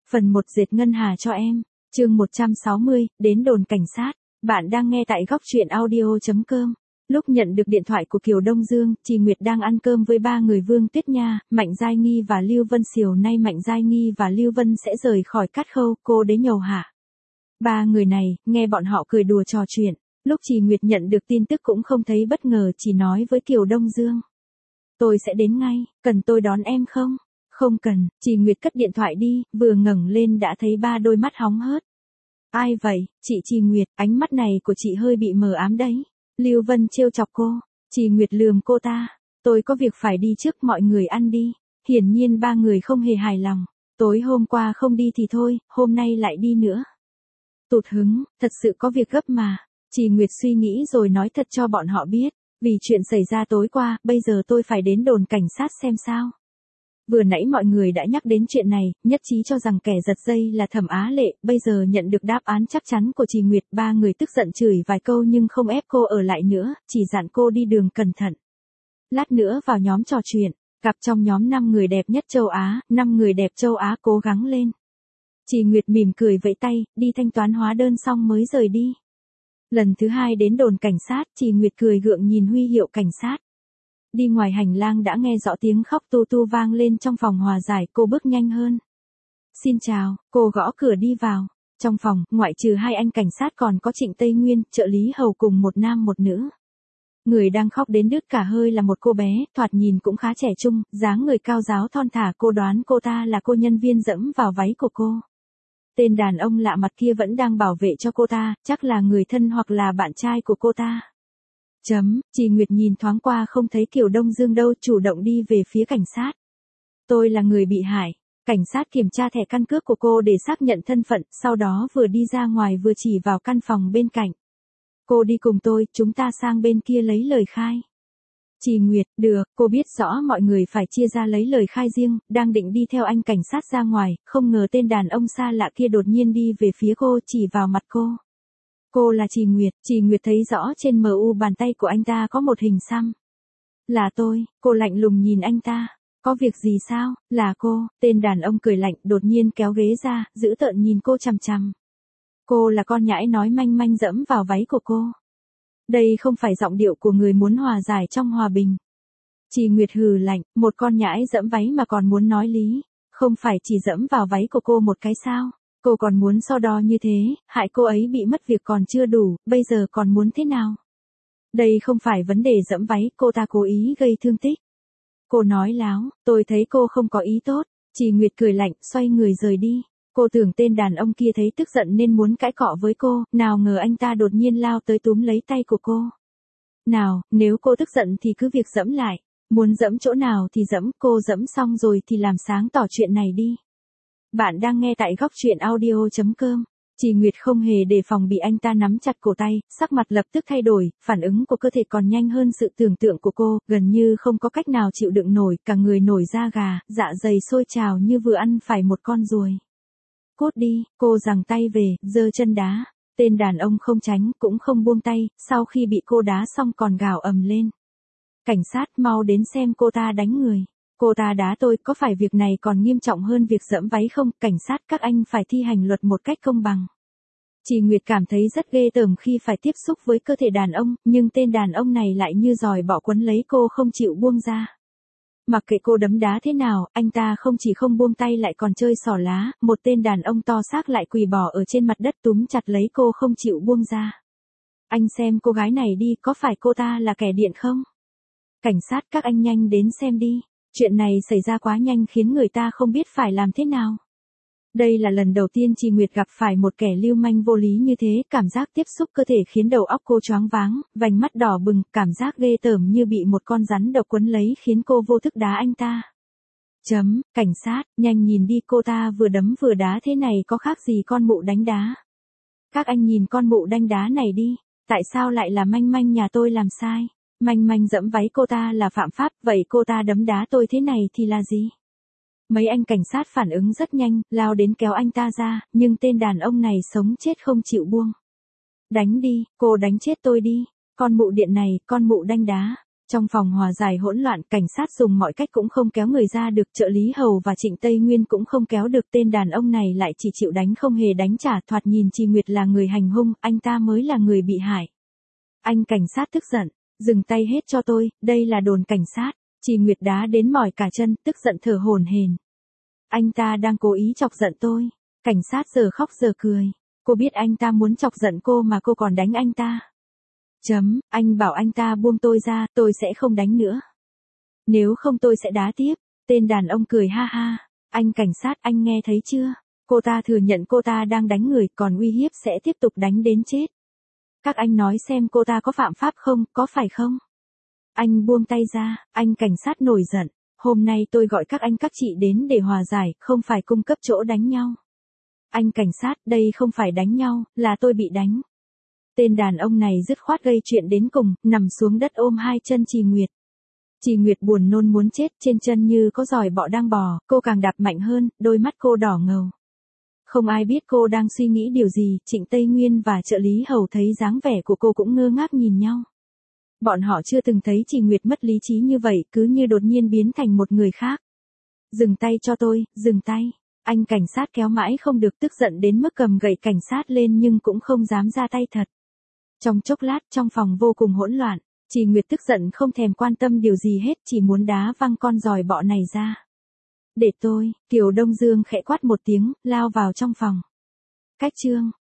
Phần 1 dệt ngân hà cho em. Chương 160, đến đồn cảnh sát. Bạn đang nghe tại góc truyện audio.com. Lúc nhận được điện thoại của Kiều Đông Dương, chị Nguyệt đang ăn cơm với ba người Vương Tuyết Nha, Mạnh Giai Nghi và Lưu Vân Siêu. Nay Mạnh Giai Nghi và Lưu Vân sẽ rời khỏi Cát Khâu, cô đế nhầu hả? Ba người này, nghe bọn họ cười đùa trò chuyện. Lúc chị Nguyệt nhận được tin tức cũng không thấy bất ngờ, chỉ nói với Kiều Đông Dương. Tôi sẽ đến ngay, cần tôi đón em không? Không cần, chị Nguyệt cất điện thoại đi, vừa ngẩng lên đã thấy ba đôi mắt hóng hớt. Ai vậy, chị Nguyệt, ánh mắt này của chị hơi bị mờ ám đấy. Lưu Vân trêu chọc cô, chị Nguyệt lườm cô ta. Tôi có việc phải đi trước, mọi người ăn đi. Hiển nhiên ba người không hề hài lòng. Tối hôm qua không đi thì thôi, hôm nay lại đi nữa. Tụt hứng, thật sự có việc gấp mà. Chị Nguyệt suy nghĩ rồi nói thật cho bọn họ biết. Vì chuyện xảy ra tối qua, bây giờ tôi phải đến đồn cảnh sát xem sao. Vừa nãy mọi người đã nhắc đến chuyện này, nhất trí cho rằng kẻ giật dây là Thẩm Á Lệ, bây giờ nhận được đáp án chắc chắn của chị Nguyệt, ba người tức giận chửi vài câu nhưng không ép cô ở lại nữa, chỉ dặn cô đi đường cẩn thận. Lát nữa vào nhóm trò chuyện, cặp trong nhóm 5 người đẹp nhất châu Á, 5 người đẹp châu Á cố gắng lên. Chị Nguyệt mỉm cười vẫy tay, đi thanh toán hóa đơn xong mới rời đi. Lần thứ 2 đến đồn cảnh sát, chị Nguyệt cười gượng nhìn huy hiệu cảnh sát. Đi ngoài hành lang đã nghe rõ tiếng khóc tu tu vang lên trong phòng hòa giải, cô bước nhanh hơn. Xin chào, cô gõ cửa đi vào. Trong phòng, ngoại trừ 2 anh cảnh sát còn có Trịnh Tây Nguyên, trợ lý hầu cùng một nam một nữ. Người đang khóc đến đứt cả hơi là một cô bé, thoạt nhìn cũng khá trẻ trung, dáng người cao ráo thon thả, cô đoán cô ta là cô nhân viên dẫm vào váy của cô. Tên đàn ông lạ mặt kia vẫn đang bảo vệ cho cô ta, chắc là người thân hoặc là bạn trai của cô ta. Chị Nguyệt nhìn thoáng qua không thấy Kiều Đông Dương đâu, chủ động đi về phía cảnh sát. Tôi là người bị hại. Cảnh sát kiểm tra thẻ căn cước của cô để xác nhận thân phận, sau đó vừa đi ra ngoài vừa chỉ vào căn phòng bên cạnh. Cô đi cùng tôi, chúng ta sang bên kia lấy lời khai. Chị Nguyệt, được, cô biết rõ mọi người phải chia ra lấy lời khai riêng, đang định đi theo anh cảnh sát ra ngoài, không ngờ tên đàn ông xa lạ kia đột nhiên đi về phía cô, chỉ vào mặt cô. Cô là chị Nguyệt thấy rõ trên MU bàn tay của anh ta có một hình xăm. Là tôi, cô lạnh lùng nhìn anh ta. Có việc gì sao, là cô, tên đàn ông cười lạnh đột nhiên kéo ghế ra, dữ tợn nhìn cô chằm chằm. Cô là con nhãi nói manh manh dẫm vào váy của cô. Đây không phải giọng điệu của người muốn hòa giải trong hòa bình. Chị Nguyệt hừ lạnh, một con nhãi dẫm váy mà còn muốn nói lý. Không phải chỉ dẫm vào váy của cô một cái sao? Cô còn muốn so đo như thế, hại cô ấy bị mất việc còn chưa đủ, bây giờ còn muốn thế nào? Đây không phải vấn đề dẫm váy, cô ta cố ý gây thương tích. Cô nói láo, tôi thấy cô không có ý tốt. Chị Nguyệt cười lạnh, xoay người rời đi. Cô tưởng tên đàn ông kia thấy tức giận nên muốn cãi cọ với cô, nào ngờ anh ta đột nhiên lao tới túm lấy tay của cô. Nào, nếu cô tức giận thì cứ việc dẫm lại. Muốn dẫm chỗ nào thì dẫm, cô dẫm xong rồi thì làm sáng tỏ chuyện này đi. Bạn đang nghe tại góc truyện audio.com. Chị Nguyệt không hề đề phòng bị anh ta nắm chặt cổ tay, sắc mặt lập tức thay đổi, phản ứng của cơ thể còn nhanh hơn sự tưởng tượng của cô, gần như không có cách nào chịu đựng nổi, cả người nổi da gà, dạ dày sôi trào như vừa ăn phải một con ruồi. Cút đi, cô giằng tay về, giơ chân đá. Tên đàn ông không tránh, cũng không buông tay, sau khi bị cô đá xong còn gào ầm lên. Cảnh sát mau đến xem cô ta đánh người. Cô ta đá tôi, có phải việc này còn nghiêm trọng hơn việc dẫm váy không? Cảnh sát, các anh phải thi hành luật một cách công bằng. Chị Nguyệt cảm thấy rất ghê tởm khi phải tiếp xúc với cơ thể đàn ông, nhưng tên đàn ông này lại như giòi bọ quấn lấy cô không chịu buông ra. Mặc kệ cô đấm đá thế nào, anh ta không chỉ không buông tay lại còn chơi xỏ lá, một tên đàn ông to xác lại quỳ bỏ ở trên mặt đất túm chặt lấy cô không chịu buông ra. Anh xem cô gái này đi, có phải cô ta là kẻ điện không? Cảnh sát, các anh nhanh đến xem đi. Chuyện này xảy ra quá nhanh khiến người ta không biết phải làm thế nào. Đây là lần đầu tiên chị Nguyệt gặp phải một kẻ lưu manh vô lý như thế, cảm giác tiếp xúc cơ thể khiến đầu óc cô choáng váng, vành mắt đỏ bừng, cảm giác ghê tởm như bị một con rắn độc quấn lấy khiến cô vô thức đá anh ta. Cảnh sát, nhanh nhìn đi, cô ta vừa đấm vừa đá thế này có khác gì con mụ đánh đá. Các anh nhìn con mụ đánh đá này đi, tại sao lại là manh manh nhà tôi làm sai? Manh manh dẫm váy cô ta là phạm pháp, vậy cô ta đấm đá tôi thế này thì là gì? Mấy anh cảnh sát phản ứng rất nhanh, lao đến kéo anh ta ra, nhưng tên đàn ông này sống chết không chịu buông. Đánh đi, cô đánh chết tôi đi, con mụ điện này, con mụ đánh đá. Trong phòng hòa giải hỗn loạn, cảnh sát dùng mọi cách cũng không kéo người ra được, trợ lý Hầu và Trịnh Tây Nguyên cũng không kéo được, tên đàn ông này lại chỉ chịu đánh không hề đánh trả, thoạt nhìn Trì Nguyệt là người hành hung, anh ta mới là người bị hại. Anh cảnh sát tức giận, dừng tay hết cho tôi, đây là đồn cảnh sát. Trì Nguyệt đá đến mỏi cả chân, tức giận thở hổn hển. Anh ta đang cố ý chọc giận tôi. Cảnh sát giờ khóc giờ cười. Cô biết anh ta muốn chọc giận cô mà cô còn đánh anh ta. Anh bảo anh ta buông tôi ra, tôi sẽ không đánh nữa. Nếu không tôi sẽ đá tiếp. Tên đàn ông cười ha ha. Anh cảnh sát, anh nghe thấy chưa? Cô ta thừa nhận cô ta đang đánh người, còn uy hiếp sẽ tiếp tục đánh đến chết. Các anh nói xem cô ta có phạm pháp không, có phải không? Anh buông tay ra, anh cảnh sát nổi giận. Hôm nay tôi gọi các anh các chị đến để hòa giải, không phải cung cấp chỗ đánh nhau. Anh cảnh sát, đây không phải đánh nhau, là tôi bị đánh. Tên đàn ông này dứt khoát gây chuyện đến cùng, nằm xuống đất ôm hai chân Trì Nguyệt. Trì Nguyệt buồn nôn muốn chết, trên chân như có giòi bọ đang bò, cô càng đạp mạnh hơn, đôi mắt cô đỏ ngầu. Không ai biết cô đang suy nghĩ điều gì, Trịnh Tây Nguyên và trợ lý Hầu thấy dáng vẻ của cô cũng ngơ ngác nhìn nhau. Bọn họ chưa từng thấy Trì Nguyệt mất lý trí như vậy, cứ như đột nhiên biến thành một người khác. Dừng tay cho tôi, dừng tay. Anh cảnh sát kéo mãi không được, tức giận đến mức cầm gậy cảnh sát lên nhưng cũng không dám ra tay thật. Trong chốc lát, trong phòng vô cùng hỗn loạn, Trì Nguyệt tức giận không thèm quan tâm điều gì hết, chỉ muốn đá văng con giòi bọ này ra. Để tôi, Kiều Đông Dương khẽ quát một tiếng, lao vào trong phòng. Cách chương